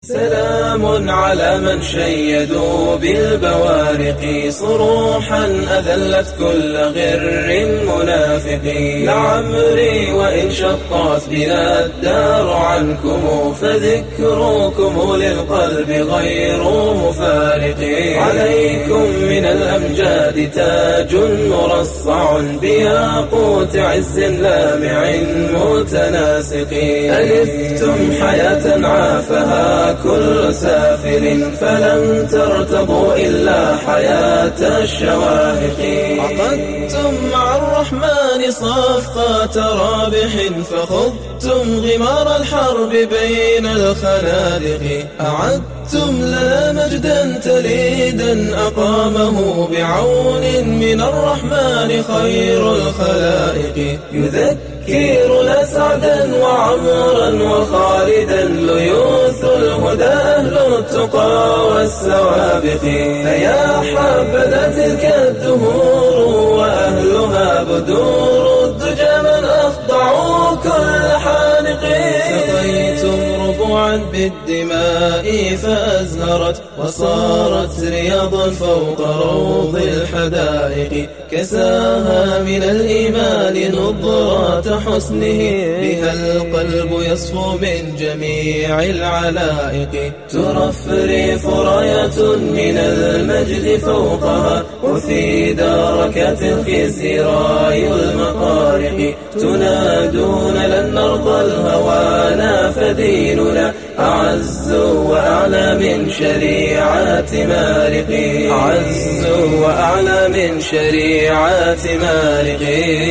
سلام على من شيدوا بالبوارق صروحا أذلت كل غر منافق. لعمري وإن شطت بنا الدار عنكم فذكركم للقلب غير مفارق. عليكم من الأمجاد تاج مرصع بياقوت عز لامع متناسق. ألفتم حياة عافها كل سافل فلم ترتضوا إلا حياة الشواهق. عقدتم مع الرحمن صفقة رابح فخضتم غمار الحرب بين الخنادق. أعدتم لنا مجدا تليدا أقامه بعون من الرحمن خير الخلائق. يذكرنا سعدا وعمرا وخالدا ليوث الهدى أهل التقى والسوابق. فيا حبذا تلك الدهور وأهلها بدور الدجى من أخضعوا كل حانق. سقيتم ربوعا بالدماء فأزهرت وصارت رياضا فوق روض الحدائق. كساها من الإيمان نضرة حسنه بها القلب يصفو من جميع العلائق. ترفرف راية من المجد فوقها وفي دركات الخزي راي المقارق. تنادون لن نرضى الهوانا فديننا أعز وأعلى من شريعة مالق. أعز وأعلى من شريعة مالق.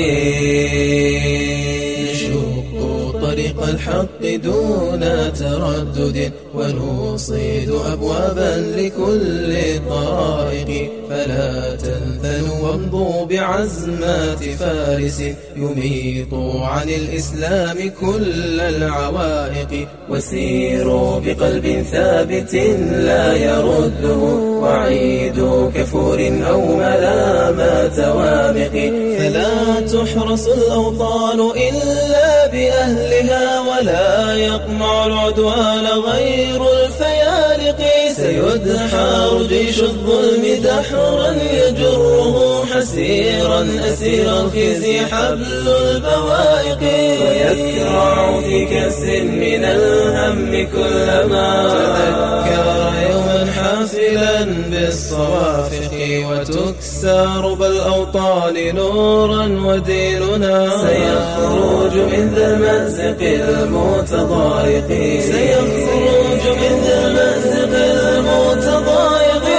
طريق الحق دون تردد ونصيد أبوابا لكل الطرائق. فلا تنثنوا وامضوا بعزمات فارس يميط عن الإسلام كل العوائق. وسيروا بقلب ثابت لا يرده وعيد كفور أو ملامات وامق. فلا تحرس الأوطان إلا بأهلها ولا يقمع العدوان غير الفيالق. سيدحر جيش الظلم دحرا يجره حسيرا أسير الخزي حبل البوائق. ويكرع في كسر من الهم كلما تذكر يوما حافلا بالصوافق. وتكسر بالأوطان نورا وديننا سيخرج من ذا المأزق المتضايق. سيخرج من ذا المأزق المتضايق.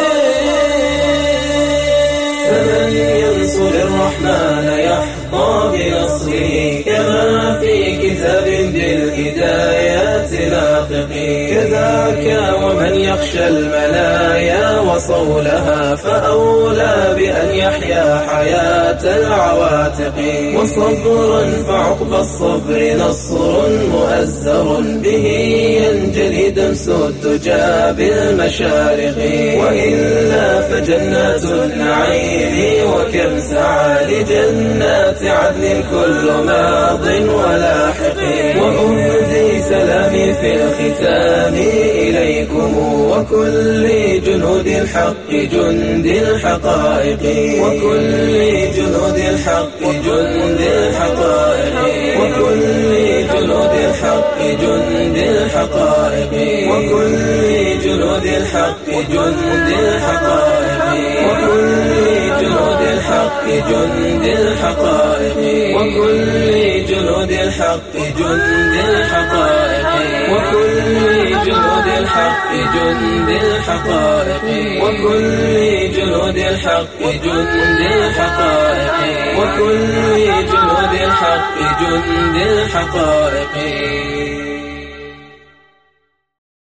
فمن ينصر الرحمن يحظى بنصره كما في كتاب بالهدايات لاقق. كذاك ومن يخشى المنايا وصولها فأولى بأن يحيا حياة العواتق. وصبرا فعقب الصبر نصر مؤزر به ينجلي دمس الدجى بالمشارق. وإلا فجنات النعيم وكم سعى لجنات عدن كل ماض ولاحق. وأهدي سلامي في الختام إليكم وكل جنود الحق جند الحقائق. وكل جنود الحق جند الحقائق. وكل جنود الحق جند الحقائق. وكل جنود الحق جند الحقائق. وكل جنود الحق جند الحقائق. وكل جنود الحق جند الحقائق. وكل جنود الحق جند الحقائق. وكل جنود الحق جند الحقائق. وكل جنود الحق جند الحقائق.